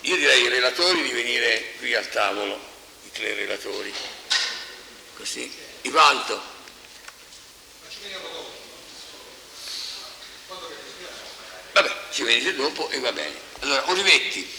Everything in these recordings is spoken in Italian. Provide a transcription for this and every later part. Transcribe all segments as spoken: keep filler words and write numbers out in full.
io direi ai relatori di venire qui al tavolo, i tre relatori. Così. Ivaldo. Vabbè, ci venite dopo e va bene. Allora, Olivetti.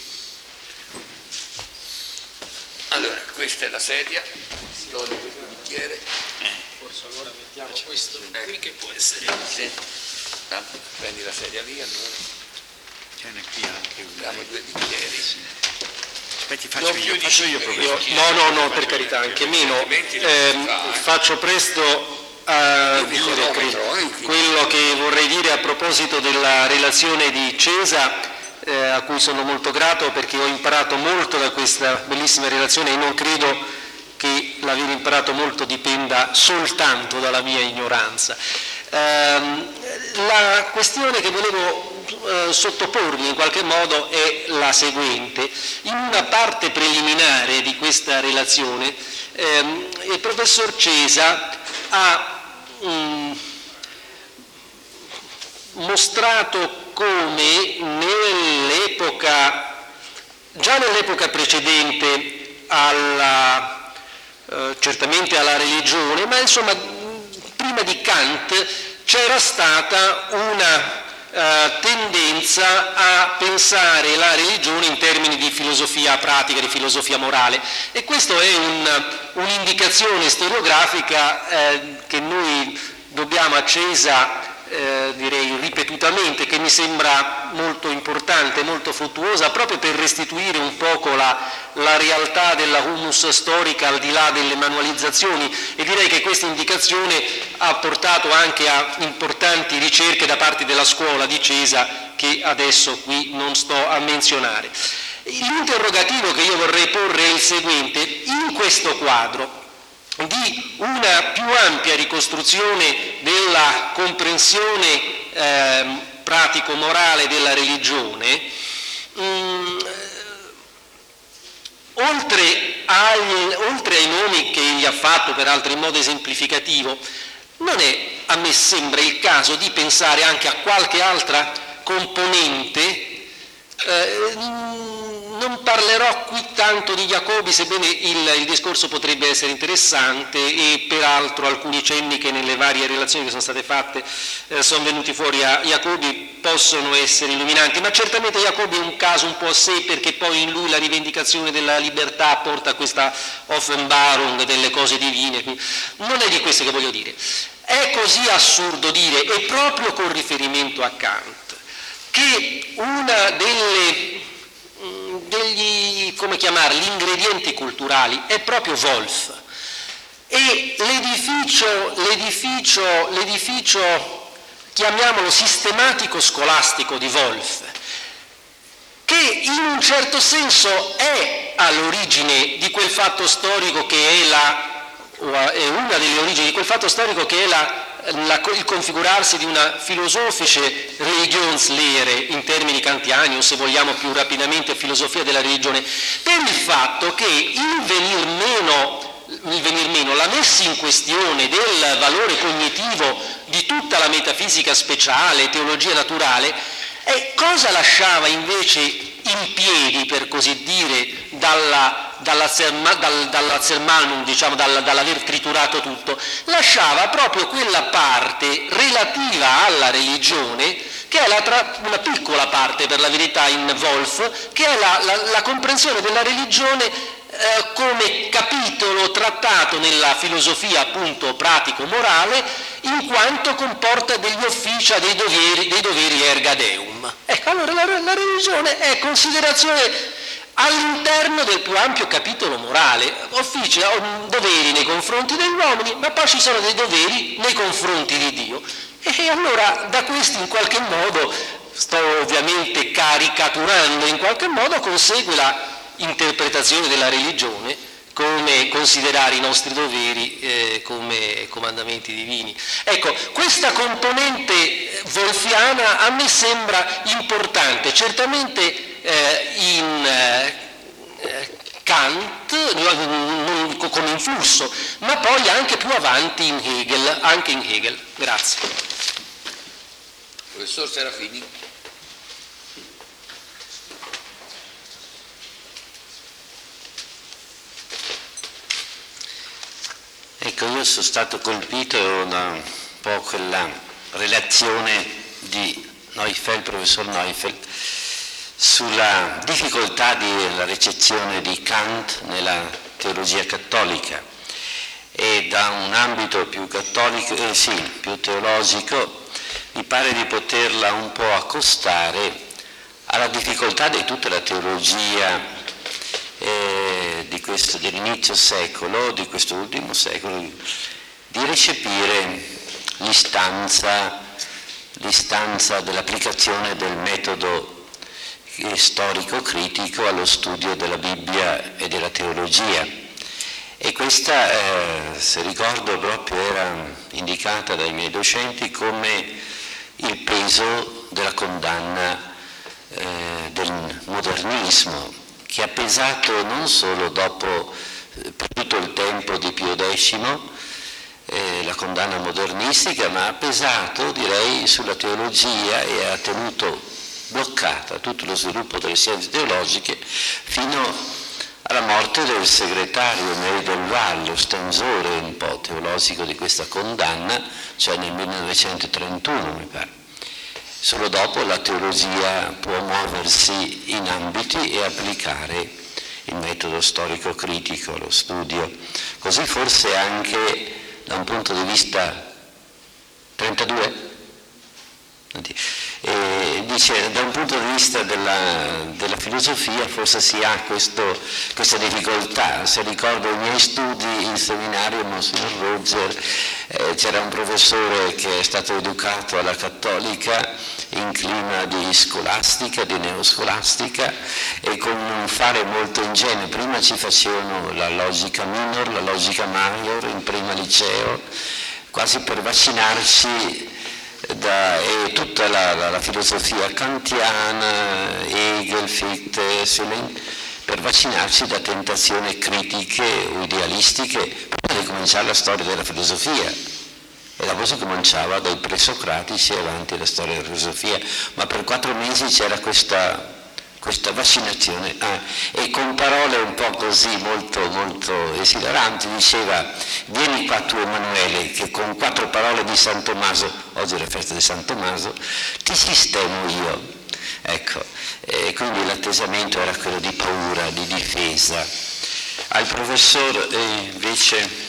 Allora, questa è la sedia. Togli questo bicchiere. Forse allora mettiamo questo eh. qui che può essere. Sì. Ah, prendi la sedia via allora. Ce n'è qui anche una. Diamo due bicchieri. Aspetti, faccio No, io, più faccio di io cinque proprio. No, no, no, per carità, anche meno. Eh, faccio presto a dire che quello che vorrei dire a proposito della relazione di Cesa, eh, a cui sono molto grato perché ho imparato molto da questa bellissima relazione e non credo che l'aver imparato molto dipenda soltanto dalla mia ignoranza. Eh, la questione che volevo eh, sottoporvi in qualche modo è la seguente. In una parte preliminare di questa relazione ehm, il professor Cesa ha mh, mostrato come nell'epoca, già nell'epoca precedente alla, eh, certamente alla religione, ma insomma prima di Kant c'era stata una eh, tendenza a pensare la religione in termini di filosofia pratica, di filosofia morale, e questo è un, un'indicazione storiografica eh, che noi dobbiamo a Cesa Eh, direi ripetutamente, che mi sembra molto importante, molto fruttuosa, proprio per restituire un poco la, la realtà della humus storica al di là delle manualizzazioni, e direi che questa indicazione ha portato anche a importanti ricerche da parte della scuola di Cesa che adesso qui non sto a menzionare. L'interrogativo che io vorrei porre è il seguente: in questo quadro di una più ampia ricostruzione della comprensione eh, pratico-morale della religione, mh, oltre, agli, oltre ai nomi che egli ha fatto, peraltro in modo esemplificativo, non è, a me sembra, il caso di pensare anche a qualche altra componente. Eh, non parlerò qui tanto di Jacobi, sebbene il, il discorso potrebbe essere interessante, e peraltro alcuni cenni che nelle varie relazioni che sono state fatte eh, sono venuti fuori a Jacobi possono essere illuminanti, ma certamente Jacobi è un caso un po' a sé, perché poi in lui la rivendicazione della libertà porta a questa Offenbarung delle cose divine. Non è di questo che voglio dire. È così assurdo dire, e proprio con riferimento a Kant, che una delle degli, come chiamarli, ingredienti culturali è proprio Wolf, e l'edificio, l'edificio, l'edificio chiamiamolo sistematico scolastico di Wolf, che in un certo senso è all'origine di quel fatto storico che è la, è una delle origini di quel fatto storico che è la La, il configurarsi di una filosofische Religionslehre in termini kantiani, o se vogliamo più rapidamente filosofia della religione, per il fatto che il venir meno, il venir meno la messa in questione del valore cognitivo di tutta la metafisica speciale, teologia naturale, e cosa lasciava invece in piedi, per così dire, dalla dalla Zermalmum, diciamo, dal, dall'aver triturato tutto, lasciava proprio quella parte relativa alla religione, che è la tra, una piccola parte per la verità in Wolf, che è la, la, la comprensione della religione eh, come capitolo trattato nella filosofia appunto pratico-morale, in quanto comporta degli officia, dei doveri, dei doveri erga deum. Ecco, allora la, la religione è considerazione all'interno del più ampio capitolo morale, offici, doveri nei confronti degli uomini, ma poi ci sono dei doveri nei confronti di Dio. E allora da questi in qualche modo, sto ovviamente caricaturando, in qualche modo consegue la interpretazione della religione come considerare i nostri doveri eh, come comandamenti divini. Ecco, questa componente wolfiana a me sembra importante, certamente Eh, in eh, Kant non, come influsso, ma poi anche più avanti in Hegel, anche in Hegel. Grazie. Professor Serafini. Ecco, io sono stato colpito da un po' quella relazione di Neufeld, professor Neufeld, sulla difficoltà della ricezione di Kant nella teologia cattolica, e da un ambito più cattolico, eh, sì, più teologico, mi pare di poterla un po' accostare alla difficoltà di tutta la teologia eh, di questo, dell'inizio secolo, di questo ultimo secolo, di recepire l'istanza, l'istanza dell'applicazione del metodo storico-critico allo studio della Bibbia e della teologia. E questa, eh, se ricordo, proprio era indicata dai miei docenti come il peso della condanna eh, del modernismo, che ha pesato non solo dopo eh, per tutto il tempo di Pio X, eh, la condanna modernistica, ma ha pesato, direi, sulla teologia e ha tenuto bloccata tutto lo sviluppo delle scienze teologiche fino alla morte del segretario Emery del Val, lo stanzore un po' teologico di questa condanna, cioè nel millenovecentotrentuno mi pare. Solo dopo la teologia può muoversi in ambiti e applicare il metodo storico-critico, lo studio. Così forse anche da un punto di vista trentadue? E dice, da un punto di vista della, della filosofia forse si ha questo, questa difficoltà. Se ricordo i miei studi in seminario, Monsignor Roger, eh, c'era un professore che è stato educato alla cattolica in clima di scolastica, di neoscolastica, e con un fare molto ingenuo. Prima ci facevano la logica minor, la logica major in prima liceo, quasi per vaccinarci da, e tutta la, la, la filosofia kantiana, Hegel, Fichte, Schelling, per vaccinarci da tentazioni critiche o idealistiche prima di cominciare la storia della filosofia. E dopo si cominciava dai presocratici avanti alla storia della filosofia, ma per quattro mesi c'era questa, questa vaccinazione, ah, e con parole un po' così molto, molto esilaranti diceva: vieni qua tu Emanuele, che con quattro parole di San Tommaso, oggi è la festa di San Tommaso, ti sistemo io. Ecco, e quindi l'attesamento era quello di paura, di difesa. Al professor eh, invece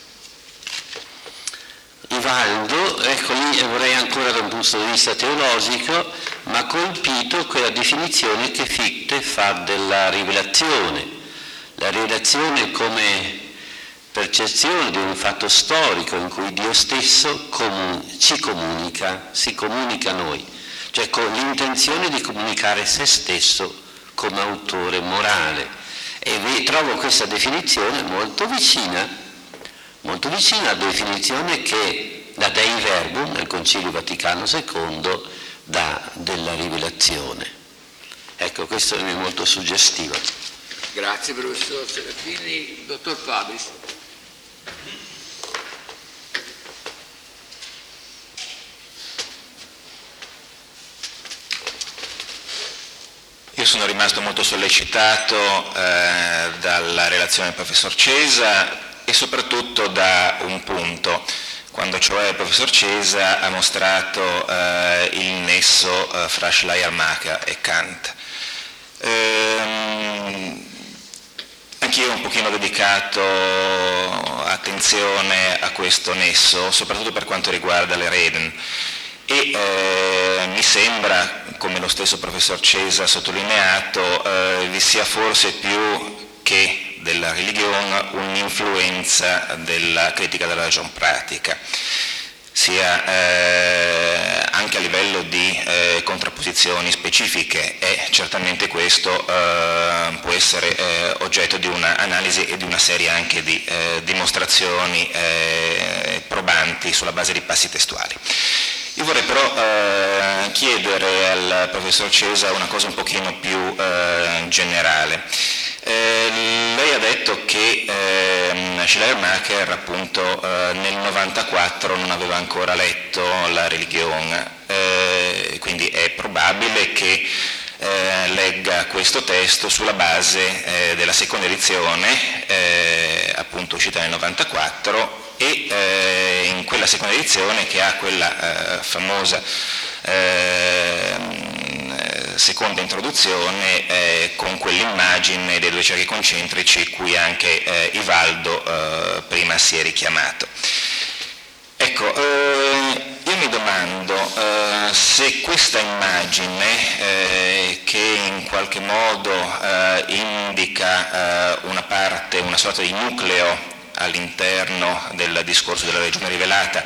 Ivaldo, ecco lì vorrei ancora da un punto di vista teologico, ma colpito quella definizione che Fichte fa della rivelazione. La rivelazione come percezione di un fatto storico in cui Dio stesso comun- ci comunica, si comunica a noi, cioè con l'intenzione di comunicare se stesso come autore morale. E vi trovo questa definizione molto vicina molto vicina alla definizione che la Dei Verbum nel Concilio Vaticano secondo dà della rivelazione. Ecco, questo è molto suggestivo. Grazie professor Serafini. Dottor Fabris. Io sono rimasto molto sollecitato eh, dalla relazione del professor Cesa e soprattutto da un punto, quando cioè il professor Cesa ha mostrato eh, il nesso eh, fra Schleiermacher e Kant. Ehm, anch'io ho un pochino dedicato attenzione a questo nesso, soprattutto per quanto riguarda le Reden, e eh, mi sembra, come lo stesso professor Cesa ha sottolineato, eh, vi sia forse più che della religione un'influenza della critica della ragion pratica, sia eh, anche a livello di eh, contrapposizioni specifiche, e certamente questo eh, può essere eh, oggetto di un'analisi e di una serie anche di eh, dimostrazioni eh, probanti sulla base di passi testuali. Io vorrei però eh, chiedere al professor Cesa una cosa un pochino più eh, generale. Eh, lei ha detto che eh, Schleiermacher appunto eh, nel novantaquattro non aveva ancora letto la Religione, eh, quindi è probabile che eh, legga questo testo sulla base eh, della seconda edizione, eh, appunto uscita nel novantaquattro, e eh, in quella seconda edizione, che ha quella eh, famosa eh, seconda introduzione eh, con quell'immagine dei due cerchi concentrici cui anche eh, Ivaldo eh, prima si è richiamato. Ecco, eh, io mi domando eh, se questa immagine eh, che in qualche modo eh, indica eh, una parte, una sorta di nucleo all'interno del discorso della religione rivelata,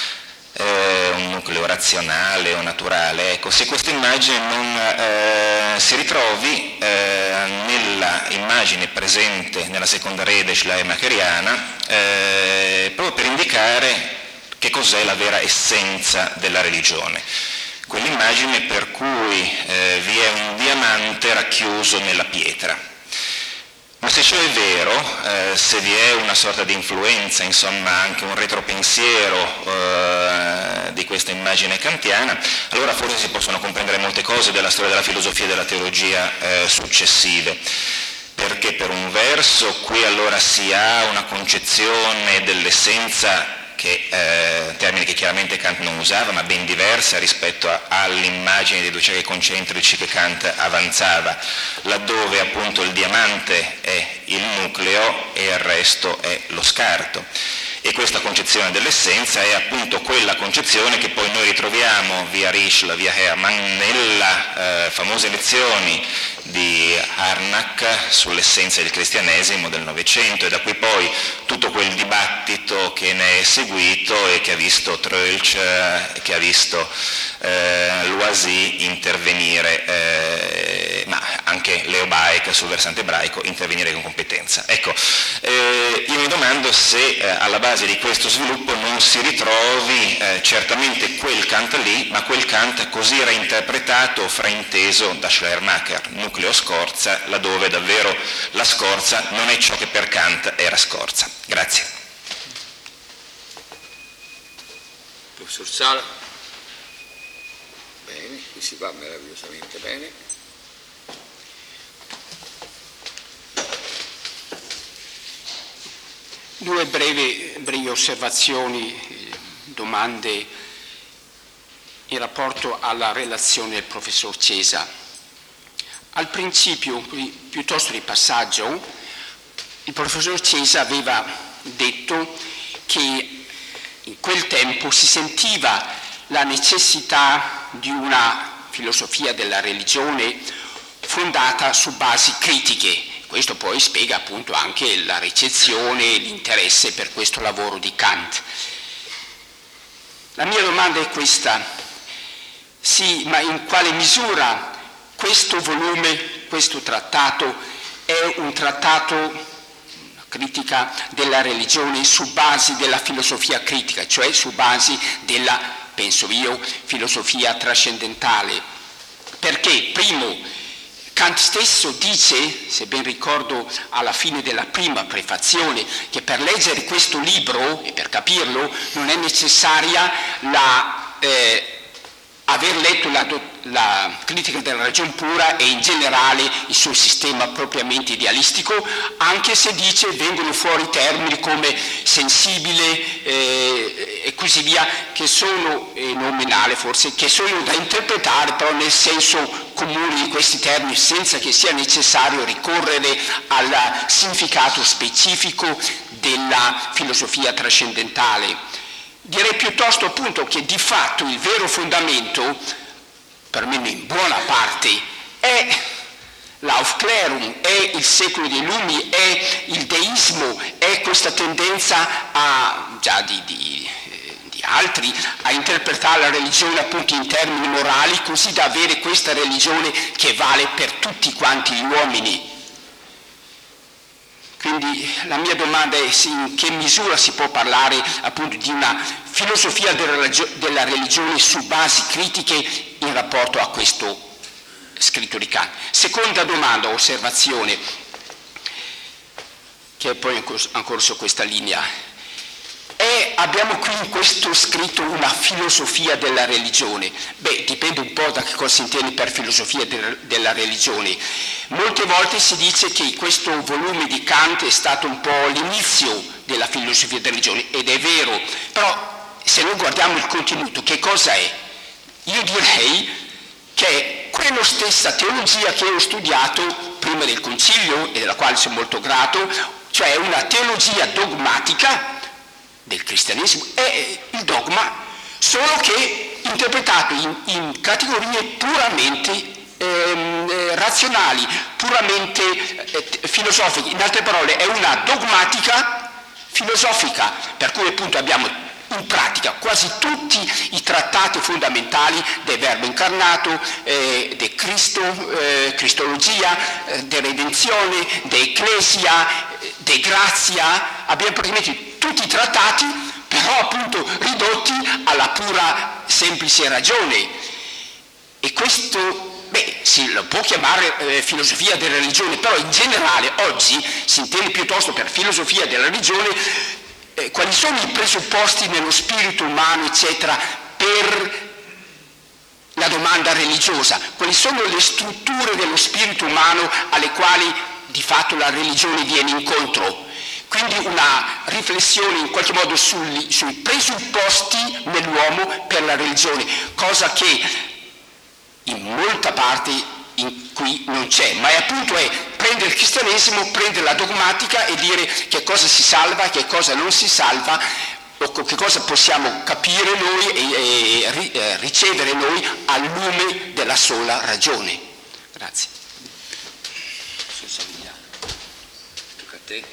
eh, un nucleo razionale o naturale, ecco, se questa immagine non eh, si ritrovi eh, nella immagine presente nella seconda rede schleiermacheriana, eh, proprio per indicare che cos'è la vera essenza della religione, quell'immagine per cui eh, vi è un diamante racchiuso nella pietra. Ma se ciò è vero, eh, se vi è una sorta di influenza, insomma anche un retropensiero eh, di questa immagine kantiana, allora forse si possono comprendere molte cose della storia della filosofia e della teologia eh, successive. Perché per un verso qui allora si ha una concezione dell'essenza che eh, termine che chiaramente Kant non usava, ma ben diversa rispetto a, all'immagine dei due cerchi concentrici che Kant avanzava, laddove appunto il diamante è il nucleo e il resto è lo scarto. E questa concezione dell'essenza è appunto quella concezione che poi noi ritroviamo via Rischl, via Hermann, nelle eh, famose lezioni di Harnack sull'essenza del cristianesimo del Novecento, e da qui poi tutto quel dibattito che ne è seguito e che ha visto Troeltsch, eh, che ha visto eh, Loisy intervenire, eh, ma anche Leo Baek sul versante ebraico intervenire con competenza. Ecco, eh, io mi domando se eh, alla base di questo sviluppo non si ritrovi eh, certamente quel Kant lì, ma quel Kant così reinterpretato o frainteso da Schleiermacher, nucleo scorza, laddove davvero la scorza non è ciò che per Kant era scorza. Grazie. Professor Sala? Bene, qui si va meravigliosamente bene. Due brevi, brevi osservazioni, domande in rapporto alla relazione del professor Cesa. Al principio, piuttosto di passaggio, il professor Cesa aveva detto che in quel tempo si sentiva la necessità di una filosofia della religione fondata su basi critiche. Questo poi spiega appunto anche la ricezione e l'interesse per questo lavoro di Kant. La mia domanda è questa: sì, ma in quale misura questo volume, questo trattato, è un trattato, una critica della religione su basi della filosofia critica, cioè su basi della, penso io, filosofia trascendentale? Perché, primo, Kant stesso dice, se ben ricordo alla fine della prima prefazione, che per leggere questo libro e per capirlo non è necessaria la, eh, aver letto la, la critica della ragione pura e in generale il suo sistema propriamente idealistico, anche se dice vengono fuori termini come sensibile eh, e così via, che sono, eh, nominale forse, che sono da interpretare però nel senso comune di questi termini, senza che sia necessario ricorrere al significato specifico della filosofia trascendentale. Direi piuttosto appunto che di fatto il vero fondamento, perlomeno in buona parte, è l'Aufklärung, è il secolo dei lumi, è il deismo, è questa tendenza a, già di, di, di altri, a interpretare la religione appunto in termini morali, così da avere questa religione che vale per tutti quanti gli uomini. Quindi la mia domanda è in che misura si può parlare appunto di una filosofia della religione su basi critiche in rapporto a questo scritto di Kant. Seconda domanda, osservazione, che è poi ancora su questa linea. È È, abbiamo qui in questo scritto una filosofia della religione. Beh, dipende un po' da che cosa si intende per filosofia de- della religione. Molte volte si dice che questo volume di Kant è stato un po' l'inizio della filosofia della religione, ed è vero, però se noi guardiamo il contenuto, che cosa è? Io direi che è quella stessa teologia che ho studiato prima del Concilio e della quale sono molto grato, cioè una teologia dogmatica del cristianesimo, è il dogma, solo che interpretato in, in categorie puramente ehm, eh, razionali, puramente eh, filosofiche. In altre parole, è una dogmatica filosofica, per cui appunto abbiamo in pratica quasi tutti i trattati fondamentali del Verbo incarnato, eh, di Cristo, eh, Cristologia, eh, di redenzione, di Ecclesia, eh, di grazia. Abbiamo praticamente tutti i trattati, però appunto ridotti alla pura semplice ragione. E questo, beh, si lo può chiamare eh, filosofia della religione, però in generale oggi si intende piuttosto per filosofia della religione eh, quali sono i presupposti nello spirito umano, eccetera, per la domanda religiosa, quali sono le strutture dello spirito umano alle quali di fatto la religione viene incontro. Quindi una riflessione in qualche modo sui, sui presupposti nell'uomo per la religione, cosa che in molta parte in cui non c'è, ma è appunto è prendere il cristianesimo, prendere la dogmatica e dire che cosa si salva, che cosa non si salva, o che cosa possiamo capire noi e, e, e ricevere noi al lume della sola ragione. Grazie. Tocca a te.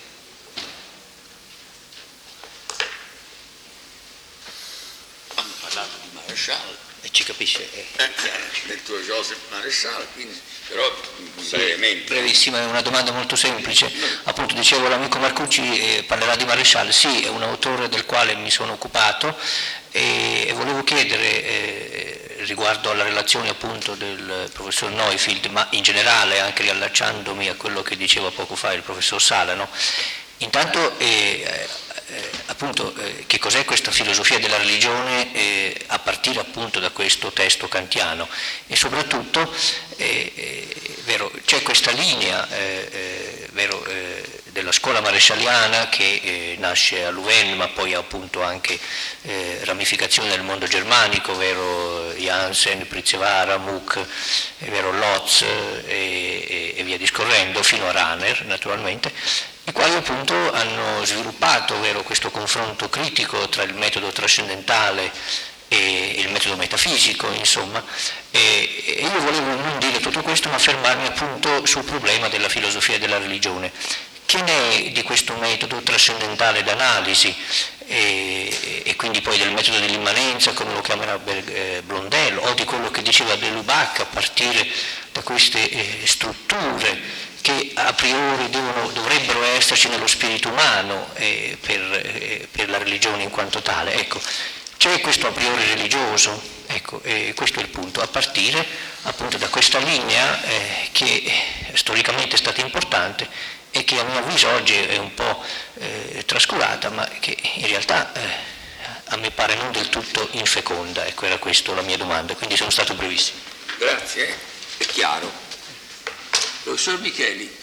Hanno parlato di Maresciallo. E ci capisce. Eh, del tuo Joseph Maresciallo, quindi, però brevemente. Brevissima, è una domanda molto semplice. Appunto dicevo, l'amico Marcucci eh, parlerà di Maresciallo. Sì, è un autore del quale mi sono occupato e, e volevo chiedere eh, riguardo alla relazione appunto del professor Neufeld, ma in generale anche riallacciandomi a quello che diceva poco fa il professor Sala, no? Intanto eh, eh, appunto eh, che cos'è questa filosofia della religione eh, a partire appunto da questo testo kantiano, e soprattutto eh, eh, vero, c'è questa linea eh, eh, vero, eh, della scuola marescialliana che eh, nasce a Louvain, ma poi ha appunto anche eh, ramificazioni nel mondo germanico, vero, Jansen, Pritzevara, Muck, eh, vero, Lotz eh, e, e via discorrendo, fino a Rahner naturalmente, i quali appunto hanno sviluppato, vero, questo confronto critico tra il metodo trascendentale e il metodo metafisico, insomma, e, e io volevo non dire tutto questo, ma fermarmi appunto sul problema della filosofia della religione. Che ne è di questo metodo trascendentale d'analisi e, e quindi poi del metodo dell'immanenza, come lo chiamerà eh, Blondel, o di quello che diceva De Lubac a partire da queste eh, strutture che a priori devono, dovrebbero esserci nello spirito umano eh, per, eh, per la religione in quanto tale. Ecco, c'è questo a priori religioso, ecco, eh, questo è il punto, a partire appunto da questa linea eh, che storicamente è stata importante e che a mio avviso oggi è un po' eh, trascurata, ma che in realtà eh, a me pare non del tutto infeconda. Ecco, era questa la mia domanda, quindi sono stato brevissimo. Grazie, è chiaro. Professor Micheli.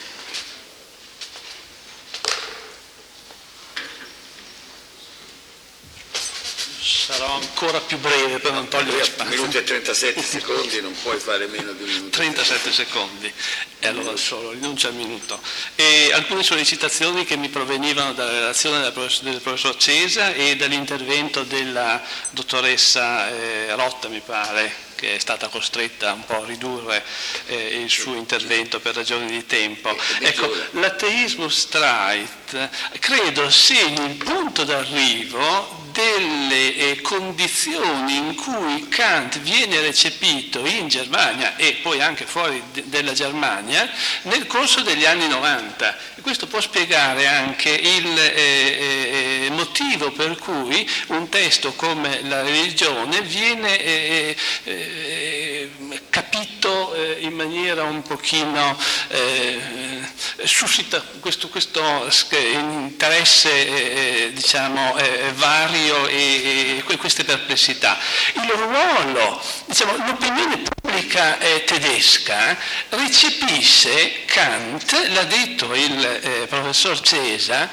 Sarò ancora più breve per non togliere spazio. Minuti e trentasette secondi, non puoi fare meno di un minuto. trentasette secondi, e allora solo, rinuncia al minuto. E alcune sollecitazioni che mi provenivano dalla relazione del professor, del professor Cesa e dall'intervento della dottoressa eh, Rotta, mi pare, che è stata costretta un po' a ridurre eh, il suo intervento per ragioni di tempo. Ecco, l'ateismo straight credo segni il punto d'arrivo delle eh, condizioni in cui Kant viene recepito in Germania e poi anche fuori de- della Germania nel corso degli anni novanta. E questo può spiegare anche il eh, eh, motivo per cui un testo come la religione viene eh, eh, capito eh, in maniera un pochino eh, suscita questo, questo interesse eh, diciamo, eh, vario e, e queste perplessità. Il ruolo, diciamo, l'opinione pubblica eh, tedesca recepisce Kant, l'ha detto il eh, professor Cesa,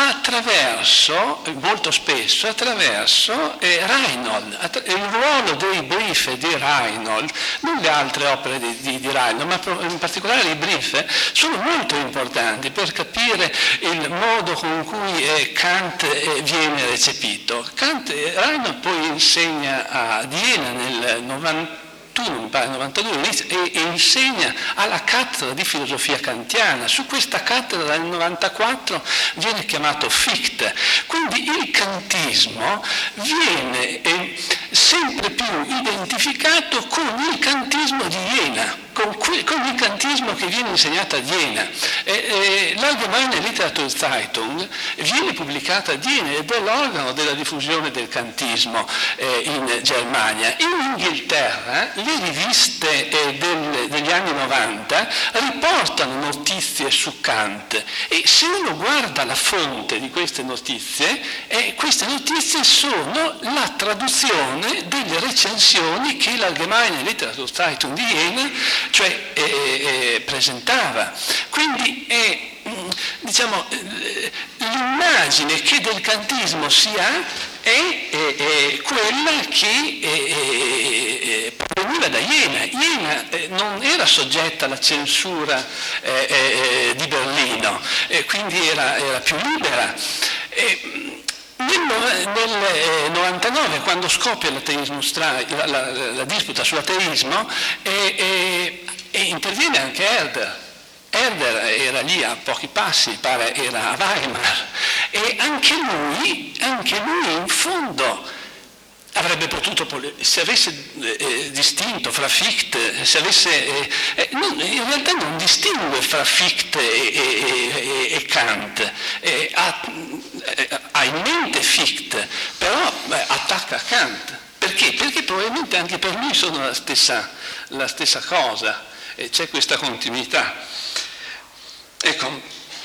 attraverso, molto spesso, attraverso eh, Reinhold, attra- il ruolo dei brief di Reinhold, non le altre opere di, di, di Reinhold, ma in particolare i brief sono molto importanti per capire il modo con cui eh, Kant eh, viene recepito. Kant, eh, Reinhold poi insegna a Vienna nel novantuno, mi pare novantadue, e, e insegna alla cattedra di filosofia kantiana. Su questa cattedra nel novantaquattro viene chiamato Fichte. Quindi il kantismo viene eh, sempre più identificato con il kantismo di Jena, con, que- con il kantismo che viene insegnato a Vienna. E, e, L'Allgemeine Literaturzeitung viene pubblicata a Vienna ed è l'organo della diffusione del kantismo eh, in Germania. In Inghilterra le riviste eh, del, degli anni novanta riportano notizie su Kant e se uno guarda la fonte di queste notizie, eh, queste notizie sono la traduzione delle recensioni che l'Allgemeine Literaturzeitung di Jena cioè eh, eh, presentava. Quindi è, diciamo, l'immagine che del kantismo si ha è, è, è quella che è, è, proveniva da Jena. Jena eh, non era soggetta alla censura eh, eh, di Berlino, eh, quindi era, era più libera. Eh, Nel, nel novantanove, quando scoppia l'ateismo stra, la, la, la disputa sull'ateismo, e, e, e interviene anche Herder. Herder era lì a pochi passi, pare era a Weimar, e anche lui, anche lui in fondo avrebbe potuto, se avesse eh, distinto fra Fichte, se avesse, eh, eh, non, in realtà non distingue fra Fichte e, e, e, e Kant, eh, ha, eh, ha in mente Fichte, però eh, attacca Kant. Perché? Perché probabilmente anche per lui sono la stessa, la stessa cosa, e c'è questa continuità. Ecco,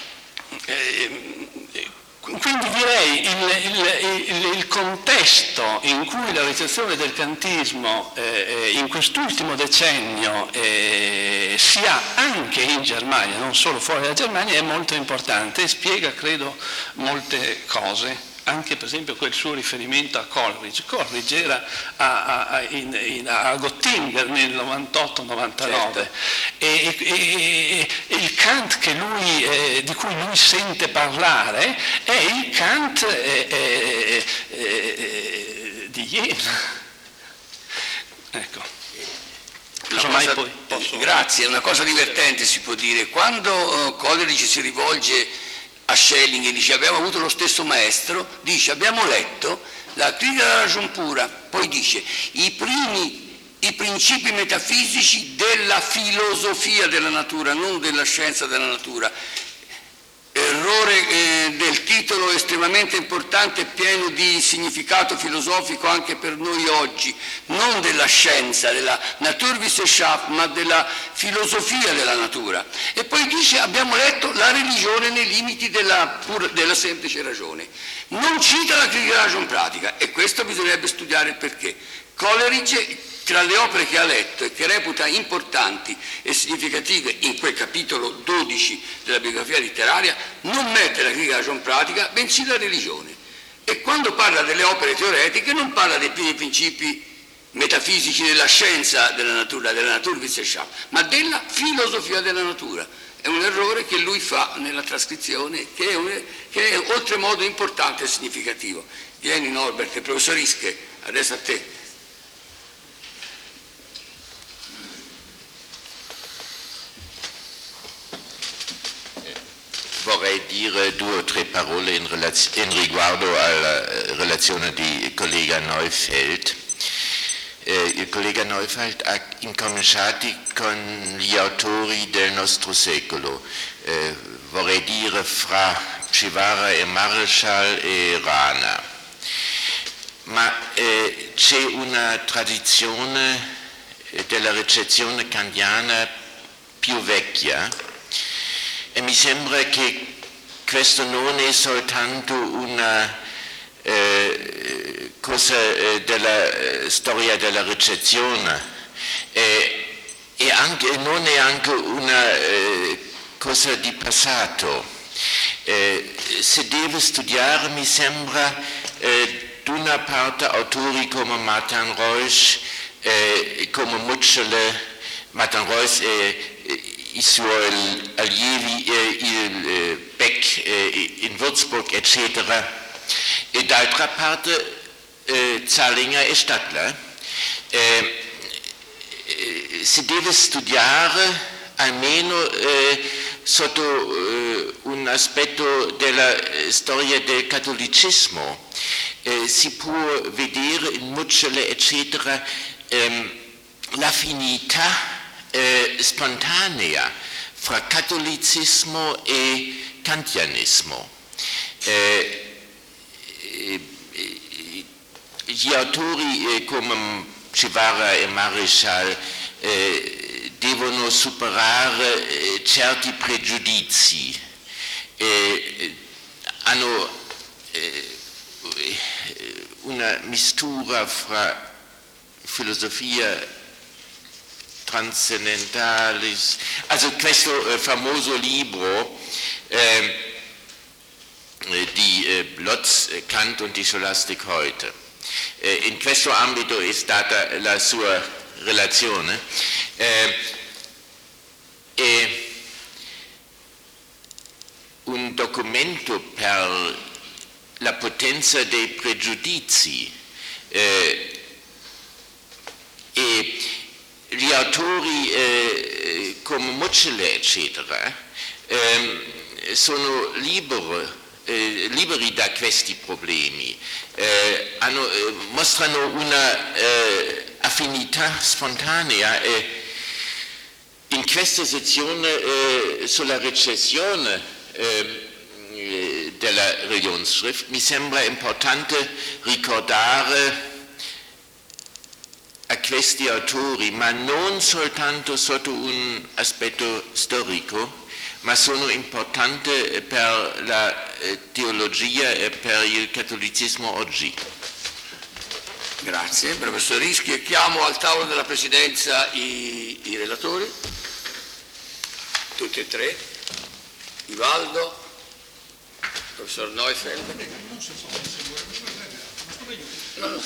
eh, quindi direi il, il, il, il contesto in cui la ricezione del kantismo eh, in quest'ultimo decennio eh, si ha anche in Germania, non solo fuori dalla Germania, è molto importante e spiega, credo, molte cose. Anche per esempio quel suo riferimento a Coleridge. Coleridge era a, a, in, in, a Göttingen nel novantotto novantanove, certo. e, e, e il Kant che lui, eh, di cui lui sente parlare è il Kant eh, eh, eh, di Jena. Ecco. Cosa, poi posso... Grazie, è una cosa divertente si può dire. Quando uh, Coleridge si rivolge a Schelling e dice abbiamo avuto lo stesso maestro, dice abbiamo letto la critica della ragion pura, poi dice i primi i principi metafisici della filosofia della natura, non della scienza della natura. Errore eh, del titolo estremamente importante e pieno di significato filosofico anche per noi oggi, non della scienza, della Naturwissenschaft, ma della filosofia della natura. E poi dice abbiamo letto la religione nei limiti della, pur, della semplice ragione. Non cita la critica della ragion pratica e questo bisognerebbe studiare il perché. Coleridge, tra le opere che ha letto e che reputa importanti e significative in quel capitolo dodici della biografia letteraria, non mette la critica della ragion pratica, bensì la religione. E quando parla delle opere teoretiche non parla dei primi principi metafisici della scienza della natura, della Naturwissenschaft, ma della filosofia della natura. È un errore che lui fa nella trascrizione, che è, un, che è oltremodo importante e significativo. Vieni Norbert, professor Ische, adesso a te. Vorrei dire due o tre parole in, in riguardo alla relazione di collega Neufeld. Eh, il collega Neufeld ha incominciati con gli autori del nostro secolo, eh, vorrei dire fra Cevara e Marshall e Rana. Ma eh, c'è una tradizione della ricezione kantiana più vecchia, e mi sembra che questo non è soltanto una eh, cosa eh, della eh, storia della ricezione, eh, e anche, non è anche una eh, cosa di passato. Eh, si deve studiare, mi sembra, eh, da una parte autori come Martin Reusch, eh, come Mutschele, Martin Reusch e i suoi allievi, eh, il eh, Beck eh, in Würzburg, eccetera, e d'altra parte eh, Zahlinger e Stadler. Eh, eh, si deve studiare almeno eh, sotto eh, un aspetto della eh, storia del cattolicismo. Eh, si può vedere in Mutschele, eccetera, ehm, l'affinità eh, spontanea fra cattolicismo e kantianismo. Eh, eh, gli autori eh, come Cevara e Mareschal eh, devono superare eh, certi pregiudizi, eh, hanno eh, una mistura fra filosofia transcendentalis, also questo eh, famoso libro eh, di eh, Lotz, Kant und die Scholastik heute. Eh, in questo ambito è stata la sua relazione. Eh, e un documento per la potenza dei pregiudizi eh, e gli autori eh, come Mutschele, eccetera, eh, sono liberi, eh, liberi da questi problemi, eh, hanno, eh, mostrano una eh, affinità spontanea. Eh, in questa sezione eh, sulla recessione eh, della Religionsschrift mi sembra importante ricordare a questi autori, ma non soltanto sotto un aspetto storico, ma sono importanti per la eh, teologia e per il cattolicismo oggi. Grazie, professor Rischi. E chiamo al tavolo della Presidenza i, i relatori, tutti e tre, Ivaldo, professor Neufeld. No, no.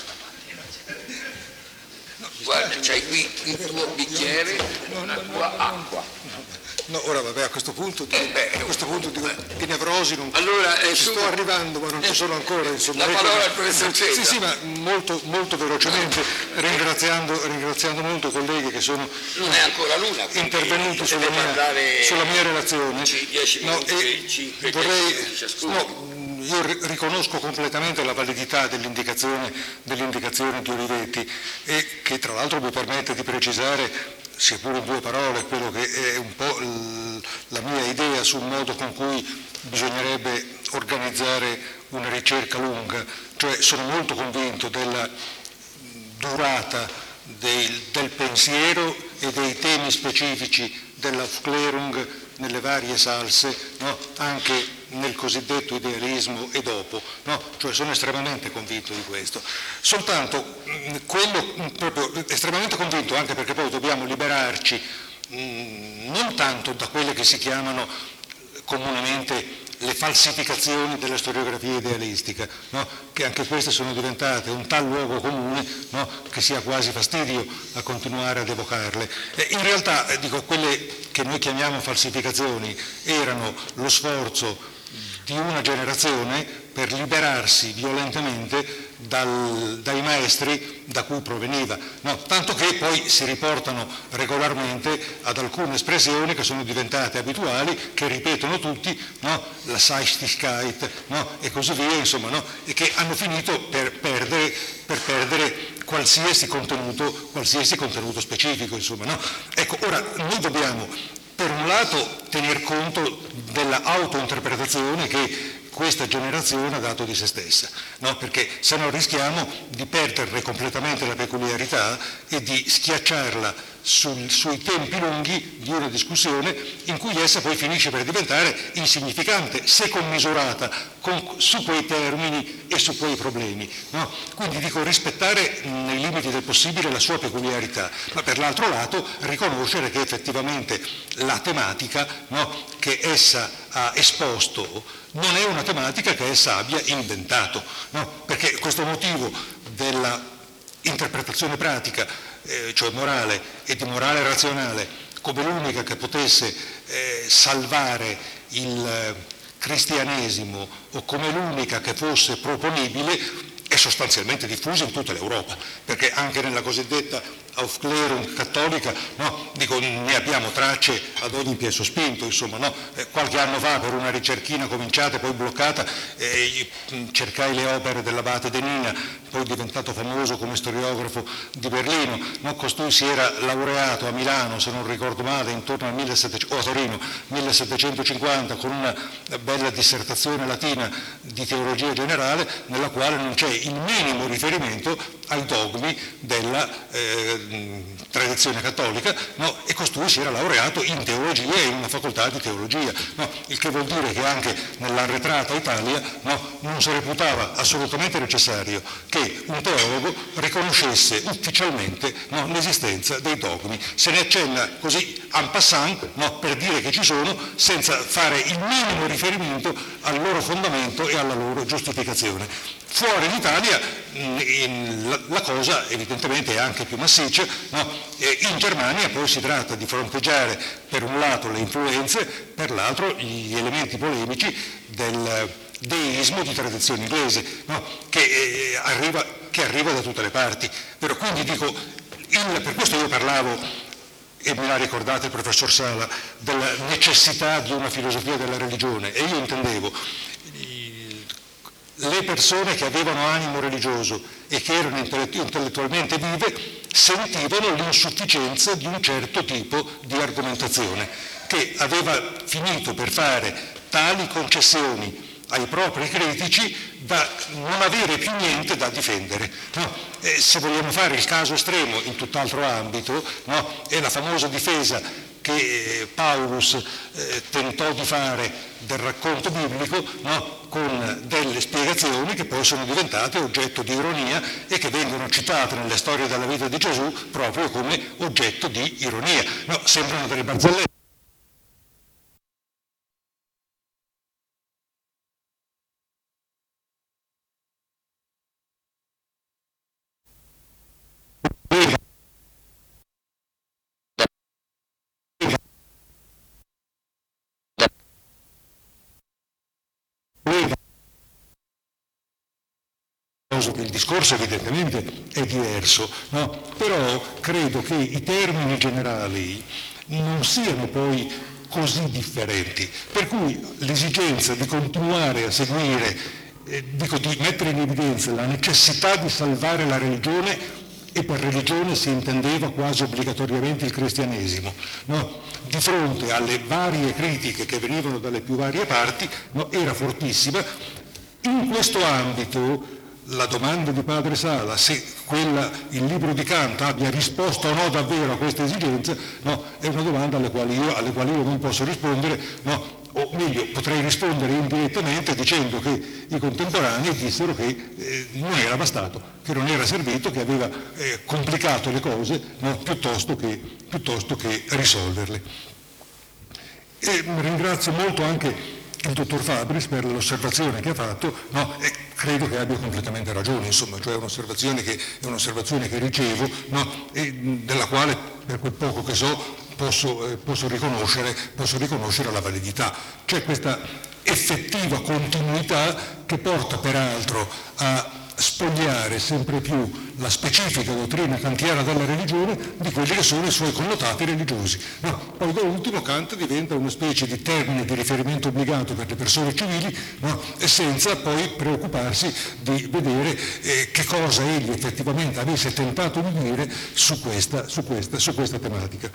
Guarda, c'hai qui il tuo bicchiere, la tua acqua. No, ora vabbè, a questo punto, Eh beh, a questo punto dico, di nevrosi non Allora, eh, ci su- sto arrivando, ma non ci sono ancora, insomma. La ecco. parola al professor Cesa. Sì, sì, ma molto, molto velocemente, ringraziando, ringraziando molto i colleghi che sono Non è ancora l'una, quindi intervenuti deve sulla mia, parlare sulla mia relazione. ci- dieci No, minuti, e cinque, vorrei, dieci minuti ciascuno. no, io ri- riconosco completamente la validità dell'indicazione, dell'indicazione di Olivetti, e che tra l'altro mi permette di precisare, sia pure in due parole, quello che è un po' l- la mia idea sul modo con cui bisognerebbe organizzare una ricerca lunga. Cioè sono molto convinto della durata del, del pensiero e dei temi specifici dell'Aufklärung nelle varie salse, no? Anche nel cosiddetto idealismo e dopo, no? Cioè sono estremamente convinto di questo. Soltanto mh, quello mh, proprio estremamente convinto, anche perché poi dobbiamo liberarci mh, non tanto da quelle che si chiamano comunemente le falsificazioni della storiografia idealistica, no? Che anche queste sono diventate un tal luogo comune, no? Che sia quasi fastidio a continuare ad evocarle. E in realtà, eh, dico, quelle che noi chiamiamo falsificazioni erano lo sforzo di una generazione per liberarsi violentemente dal, dai maestri da cui proveniva, no? Tanto che poi si riportano regolarmente ad alcune espressioni che sono diventate abituali, che ripetono tutti, no? La Seichtigkeit, no? E così via, insomma, no? E che hanno finito per perdere, per perdere qualsiasi contenuto, qualsiasi contenuto specifico, insomma, no? Ecco, ora noi dobbiamo per un lato tener conto della autointerpretazione che questa generazione ha dato di se stessa, no? Perché se no rischiamo di perdere completamente la peculiarità e di schiacciarla sul, sui tempi lunghi di una discussione in cui essa poi finisce per diventare insignificante se commisurata con, su quei termini e su quei problemi, no? Quindi dico rispettare nei limiti del possibile la sua peculiarità, ma per l'altro lato riconoscere che effettivamente la tematica, no, che essa ha esposto non è una tematica che essa abbia inventato, no? Perché questo motivo della interpretazione pratica, eh, cioè morale e di morale razionale, come l'unica che potesse eh, salvare il eh, cristianesimo o come l'unica che fosse proponibile, è sostanzialmente diffuso in tutta l'Europa, perché anche nella cosiddetta Aufklärung cattolica, no, dico, ne abbiamo tracce ad ogni piè sospinto, insomma, no? Eh, qualche anno fa, per una ricerchina cominciata e poi bloccata, eh, cercai le opere dell'abate De Nina, poi diventato famoso come storiografo di Berlino, no? Costui si era laureato a Milano, se non ricordo male, intorno al millesettecento, o a Torino, millesettecentocinquanta, con una bella dissertazione latina di teologia generale, nella quale non c'è il minimo riferimento ai dogmi della eh, tradizione cattolica, no? E costui si era laureato in teologia e in una facoltà di teologia, no? Il che vuol dire che anche nell'arretrata Italia, no, non si reputava assolutamente necessario che un teologo riconoscesse ufficialmente, no, l'esistenza dei dogmi. Se ne accenna così en passant, no, per dire che ci sono, senza fare il minimo riferimento al loro fondamento e alla loro giustificazione. Fuori d'Italia la cosa evidentemente è anche più massiccia, no? In Germania poi si tratta di fronteggiare per un lato le influenze, per l'altro gli elementi polemici del deismo di tradizione inglese, no? che, eh, arriva, che arriva da tutte le parti. Però quindi dico, il, per questo io parlavo, e me l'ha ricordato il professor Sala, della necessità di una filosofia della religione, e io intendevo le persone che avevano animo religioso e che erano intellettualmente vive sentivano l'insufficienza di un certo tipo di argomentazione che aveva finito per fare tali concessioni ai propri critici da non avere più niente da difendere, no? Eh, se vogliamo fare il caso estremo in tutt'altro ambito, no? È la famosa difesa che Paulus eh, tentò di fare del racconto biblico, no? Con delle spiegazioni che poi sono diventate oggetto di ironia e che vengono citate nelle storie della vita di Gesù proprio come oggetto di ironia. No, sembrano delle barzellette. Il discorso evidentemente è diverso, no? Però credo che i termini generali non siano poi così differenti, per cui l'esigenza di continuare a seguire, eh, dico, di mettere in evidenza la necessità di salvare la religione, e per religione si intendeva quasi obbligatoriamente il cristianesimo, no? Di fronte alle varie critiche che venivano dalle più varie parti, no? Era fortissima. In questo ambito la domanda di Padre Sala, se quella, il libro di Kant abbia risposto o no davvero a questa esigenza, no, è una domanda alle quali io, alle quali io non posso rispondere, no, o meglio potrei rispondere indirettamente dicendo che i contemporanei dissero che eh, non era bastato, che non era servito, che aveva eh, complicato le cose, no, piuttosto che, piuttosto che risolverle. E ringrazio molto anche il dottor Fabris per l'osservazione che ha fatto, no, e credo che abbia completamente ragione, insomma, cioè è un'osservazione che, è un'osservazione che ricevo, no, e della quale per quel poco che so posso, eh, posso, riconoscere, posso riconoscere la validità. C'è questa effettiva continuità che porta peraltro a spogliare sempre più la specifica dottrina kantiana della religione di quelli che sono i suoi connotati religiosi. No, poi da ultimo Kant diventa una specie di termine di riferimento obbligato per le persone civili, no, e senza poi preoccuparsi di vedere eh, che cosa egli effettivamente avesse tentato di dire su questa, su questa, su questa tematica.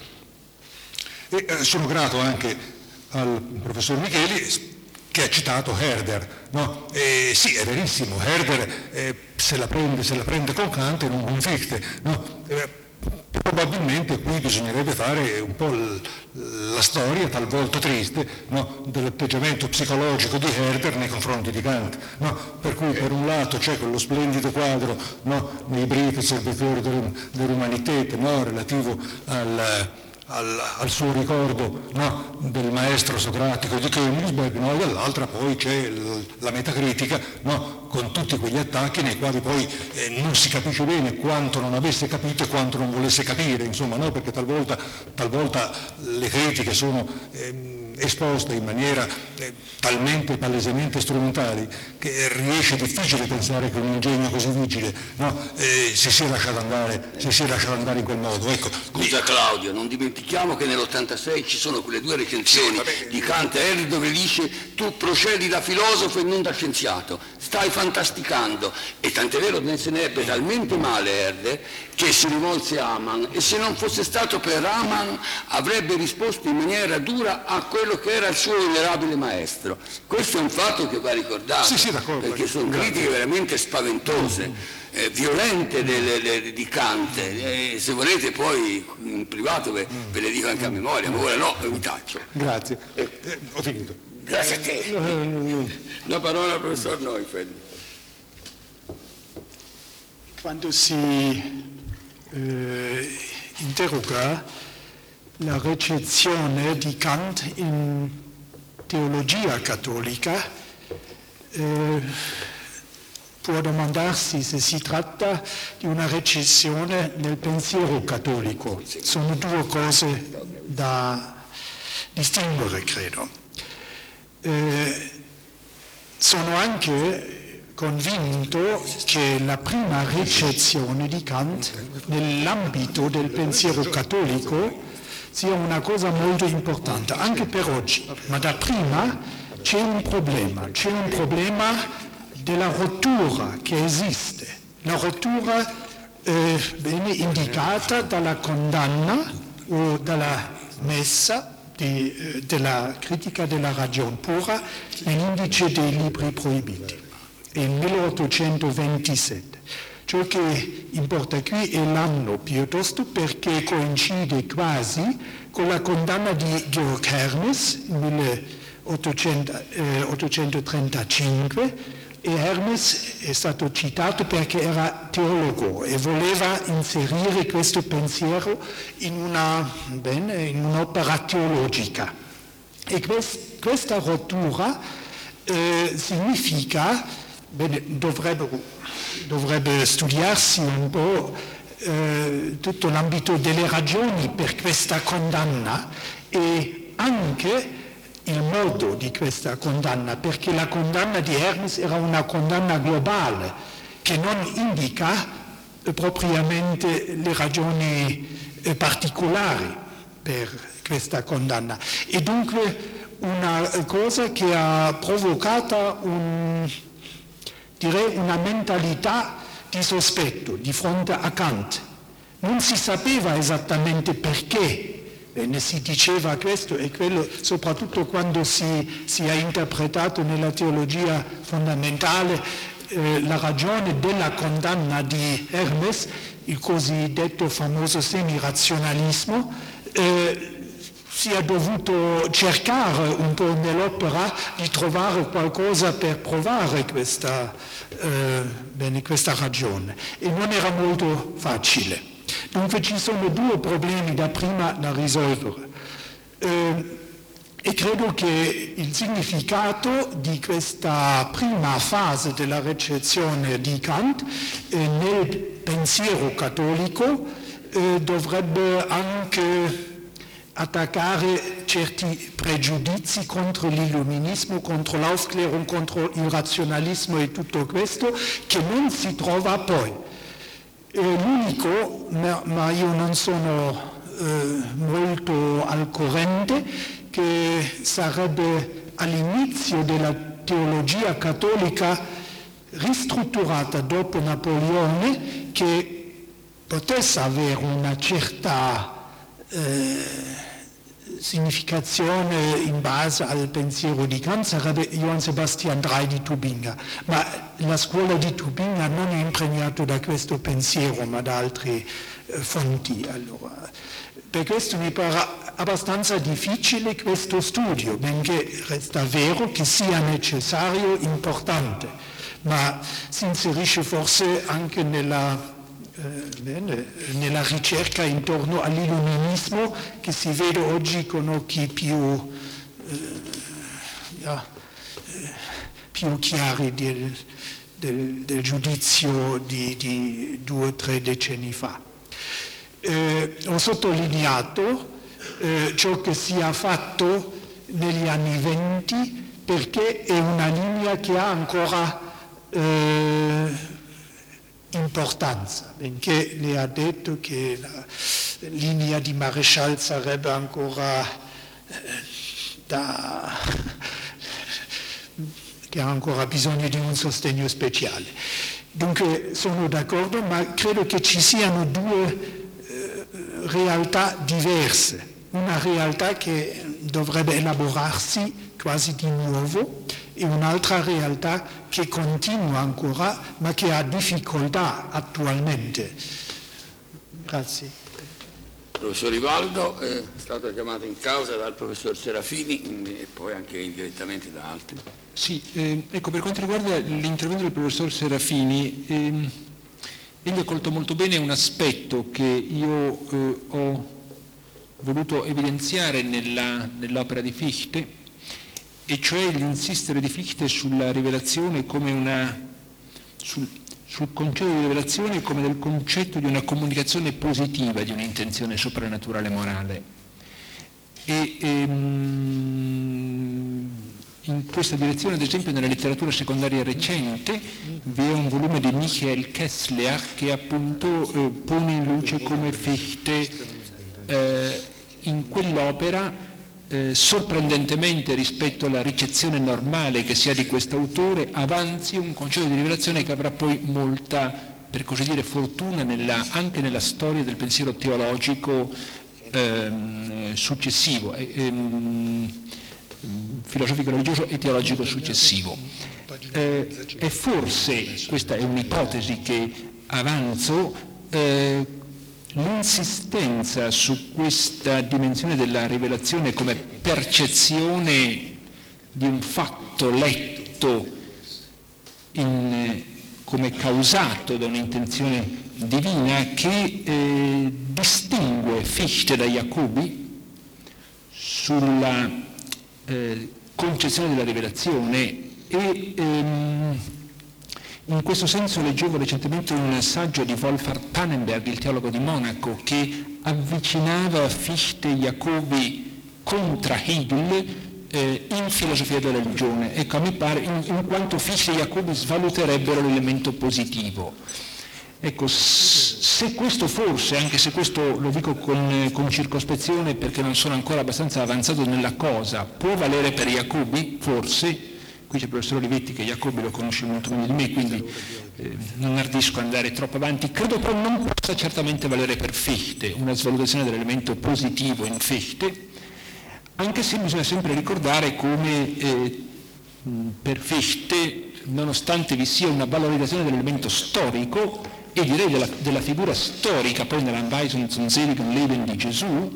E eh, sono grato anche al professor Micheli che ha citato Herder, no? Eh, sì, è verissimo, Herder eh, se, la prende, se la prende con Kant e non con Fichte, no? Eh, probabilmente qui bisognerebbe fare un po' l- la storia, talvolta triste, no? dell'atteggiamento psicologico di Herder nei confronti di Kant, no? Per cui per un lato c'è quello splendido quadro, no? nei Briefe servitori dell'Umanità, no? relativo al, al, al suo ricordo, no? del maestro socratico di Königsberg, no? e dall'altra poi c'è l- la metacritica, no? con tutti quegli attacchi nei quali poi eh, non si capisce bene quanto non avesse capito e quanto non volesse capire, insomma, no? perché talvolta, talvolta le critiche sono eh, esposte in maniera eh, talmente palesemente strumentali che riesce difficile pensare che un ingegno così vigile, no? eh, si sia lasciato andare, si sia lasciato andare in quel modo. Ecco. Scusa Claudio, non dimentichiamo che nell'ottantasei ci sono quelle due recensioni sì, di Kant e Herder dove dice tu procedi da filosofo e non da scienziato, stai fantasticando, e tant'è vero che se ne ebbe talmente male Herder che si rivolse a Hamann, e se non fosse stato per Hamann avrebbe risposto in maniera dura a quello che era il suo venerabile maestro. Questo è un fatto che va ricordato, sì, sì, d'accordo, perché sono critiche veramente spaventose. Eh, violente del, del, di Kant, eh, se volete poi in privato ve, ve le dico anche a memoria, ma ora no, mi taccio. Grazie, eh, eh, ho finito. Grazie a te. La parola al professor Neufeld. Quando si eh, interroga la ricezione di Kant in teologia cattolica, eh, può domandarsi se si tratta di una recessione nel pensiero cattolico. Sono due cose da distinguere, credo. Eh, sono anche convinto che la prima ricezione di Kant nell'ambito del pensiero cattolico sia una cosa molto importante, anche per oggi. Ma da prima c'è un problema, c'è un problema della rottura che esiste, la rottura eh, viene indicata dalla condanna o dalla messa di, eh, della critica della ragione pura nell'indice dei libri proibiti, il milleottocentoventisette. Ciò che importa qui è l'anno piuttosto, perché coincide quasi con la condanna di Georg Hermes nel milleottocentotrentacinque, e Hermes è stato citato perché era teologo e voleva inserire questo pensiero in, una, bene, in un'opera teologica. E quest, questa rottura eh, significa, bene, dovrebbe, dovrebbe studiarsi un po' eh, tutto l'ambito delle ragioni per questa condanna e anche il modo di questa condanna, perché la condanna di Hermes era una condanna globale che non indica eh, propriamente le ragioni eh, particolari per questa condanna. E dunque una cosa che ha provocato un, direi una mentalità di sospetto di fronte a Kant. Non si sapeva esattamente perché. Ne si diceva questo e quello, soprattutto quando si, si è interpretato nella teologia fondamentale eh, la ragione della condanna di Hermes, il cosiddetto famoso semirazionalismo, eh, si è dovuto cercare un po' nell'opera di trovare qualcosa per provare questa, eh, bene, questa ragione, e non era molto facile. Dunque ci sono due problemi da prima da risolvere eh, e credo che il significato di questa prima fase della ricezione di Kant eh, nel pensiero cattolico eh, dovrebbe anche attaccare certi pregiudizi contro l'illuminismo, contro l'Aufklärung, contro il razionalismo e tutto questo che non si trova poi. L'unico, ma io non sono eh, molto al corrente, che sarebbe all'inizio della teologia cattolica ristrutturata dopo Napoleone, che potesse avere una certa eh, significazione in base al pensiero di Kant sarebbe Johann Sebastian Drei di Tubinga, ma la scuola di Tubinga non è impregnata da questo pensiero ma da altre eh, fonti. Allora, per questo mi pare abbastanza difficile questo studio, benché resta vero che sia necessario, importante, ma si inserisce forse anche nella, eh, bene, nella ricerca intorno all'illuminismo che si vede oggi con occhi più, eh, ja, eh, più chiari del, del, del giudizio di, di due o tre decenni fa. Eh, ho sottolineato eh, ciò che si è fatto negli anni venti perché è una linea che ha ancora eh, importanza, benché lei ha detto che la linea di Maréchal sarebbe ancora eh, da, che ha ancora bisogno di un sostegno speciale. Dunque sono d'accordo, ma credo che ci siano due realtà diverse, una realtà che dovrebbe elaborarsi quasi di nuovo e un'altra realtà che continua ancora ma che ha difficoltà attualmente. Grazie. Professor Rivaldo è stato chiamato in causa dal professor Serafini e poi anche indirettamente da altri. Sì, eh, ecco, per quanto riguarda l'intervento del professor Serafini, ehm, egli ha colto molto bene un aspetto che io eh, ho voluto evidenziare nella, nell'opera di Fichte, e cioè l'insistere di Fichte sulla rivelazione come una, sul, sul concetto di rivelazione come del concetto di una comunicazione positiva di un'intenzione soprannaturale morale. E, ehm, in questa direzione, ad esempio, nella letteratura secondaria recente vi è un volume di Michael Kessler che appunto eh, pone in luce come Fichte eh, in quell'opera, eh, sorprendentemente rispetto alla ricezione normale che si ha di quest'autore, avanzi un concetto di rivelazione che avrà poi molta, per così dire, fortuna nella, anche nella storia del pensiero teologico ehm, successivo. E, ehm, filosofico religioso e teologico successivo. Eh, e forse, questa è un'ipotesi che avanzo, eh, l'insistenza su questa dimensione della rivelazione come percezione di un fatto letto in, come causato da un'intenzione divina che eh, distingue Fichte da Jacobi sulla Eh, concezione della rivelazione e ehm, in questo senso leggevo recentemente un saggio di Wolfhard Pannenberg, il teologo di Monaco, che avvicinava Fichte e Jacobi contra Hegel eh, in filosofia della religione, ecco, a me pare in, in quanto Fichte e Jacobi svaluterebbero l'elemento positivo. Ecco, se questo forse, anche se questo lo dico con, con circospezione perché non sono ancora abbastanza avanzato nella cosa, può valere per Jacobi, forse, qui c'è il professor Olivetti che Jacobi lo conosce molto meglio di me, quindi eh, non ardisco andare troppo avanti, credo però non possa certamente valere per Fichte, una svalutazione dell'elemento positivo in Fichte, anche se bisogna sempre ricordare come eh, per Fichte, nonostante vi sia una valorizzazione dell'elemento storico, e direi della, della figura storica poi nell'Anweisung zum seligen Leben di Gesù,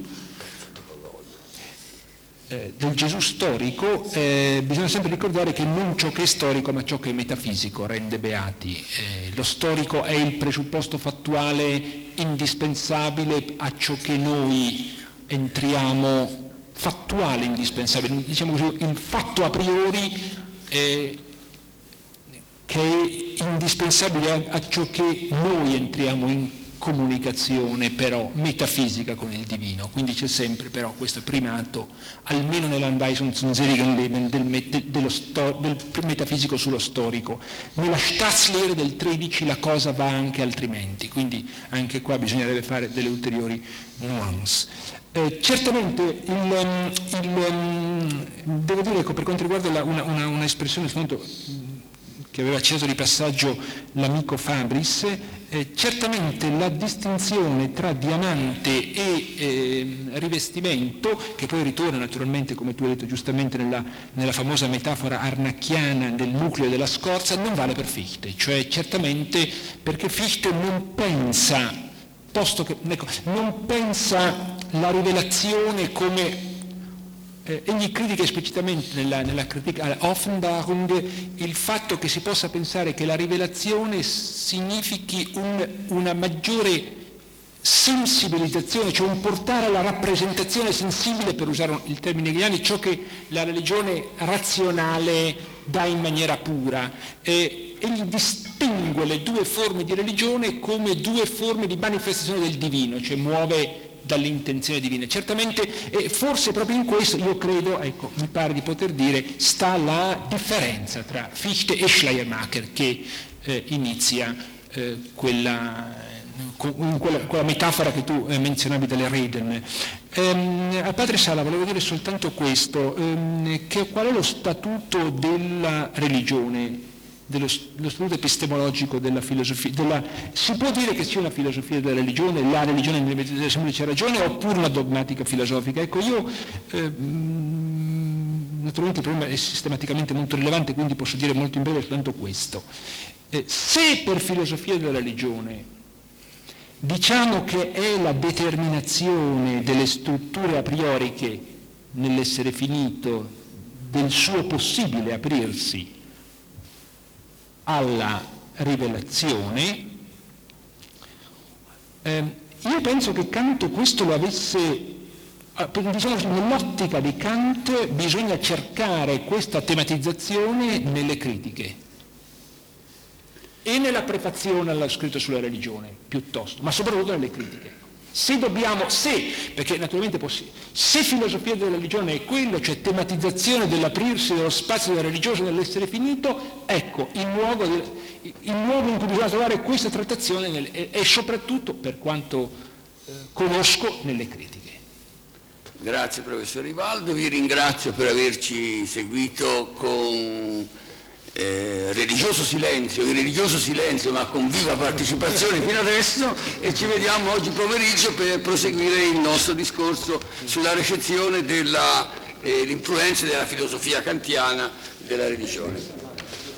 eh, del Gesù storico, eh, bisogna sempre ricordare che non ciò che è storico ma ciò che è metafisico rende beati. Eh, lo storico è il presupposto fattuale indispensabile a ciò che noi entriamo, fattuale indispensabile, diciamo così, il fatto a priori eh, che è indispensabile a, a ciò che noi entriamo in comunicazione però metafisica con il divino, quindi c'è sempre però questo primato, almeno nell'Anweisung zum seligen Leben del, met, dello sto, del metafisico sullo storico. Nella Staatslehre del tredici la cosa va anche altrimenti, quindi anche qua bisognerebbe fare delle ulteriori nuance. Eh, certamente il, il, devo dire che per quanto riguarda la, una, una, una espressione soltanto che aveva acceso di passaggio l'amico Fabris, Eh, certamente la distinzione tra diamante e eh, rivestimento, che poi ritorna naturalmente, come tu hai detto giustamente, nella, nella famosa metafora arnacchiana del nucleo della scorza, non vale per Fichte, cioè certamente perché Fichte non pensa, posto che, ecco, non pensa la rivelazione come... Eh, egli critica esplicitamente nella, nella critica alla Offenbarung il fatto che si possa pensare che la rivelazione significhi un, una maggiore sensibilizzazione, cioè un portare alla rappresentazione sensibile, per usare il termine hegeliano, ciò che la religione razionale dà in maniera pura. Eh, egli distingue le due forme di religione come due forme di manifestazione del divino, cioè muove dall'intenzione divina. Certamente, e forse proprio in questo, io credo, ecco, mi pare di poter dire, sta la differenza tra Fichte e Schleiermacher, che eh, inizia eh, quella, con, quella, quella metafora che tu eh, menzionavi delle Reden. Ehm, a Padre Sala volevo dire soltanto questo, ehm, che qual è lo statuto della religione, dello lo statuto epistemologico della filosofia, della, si può dire che sia una filosofia della religione, la religione nella semplice ragione, oppure una dogmatica filosofica? Ecco, io eh, naturalmente il problema è sistematicamente molto rilevante, quindi posso dire molto in breve soltanto questo. Eh, se per filosofia della religione diciamo che è la determinazione delle strutture a prioriche nell'essere finito del suo possibile aprirsi alla rivelazione, eh, io penso che Kant questo lo avesse, diciamo, nell'ottica di Kant bisogna cercare questa tematizzazione nelle critiche e nella prefazione allo scritto sulla religione, piuttosto, ma soprattutto nelle critiche. Se dobbiamo, se, perché naturalmente è possibile, se filosofia della religione è quello, cioè tematizzazione dell'aprirsi dello spazio del religioso nell'essere finito, ecco, il luogo, del, il luogo in cui bisogna trovare questa trattazione nel, è, è soprattutto, per quanto eh, conosco, nelle critiche. Grazie professor Rivaldo, vi ringrazio per averci seguito con Eh, religioso silenzio, irreligioso silenzio, ma con viva partecipazione fino adesso, e ci vediamo oggi pomeriggio per proseguire il nostro discorso sulla recensione dell'influenza eh, della filosofia kantiana della religione.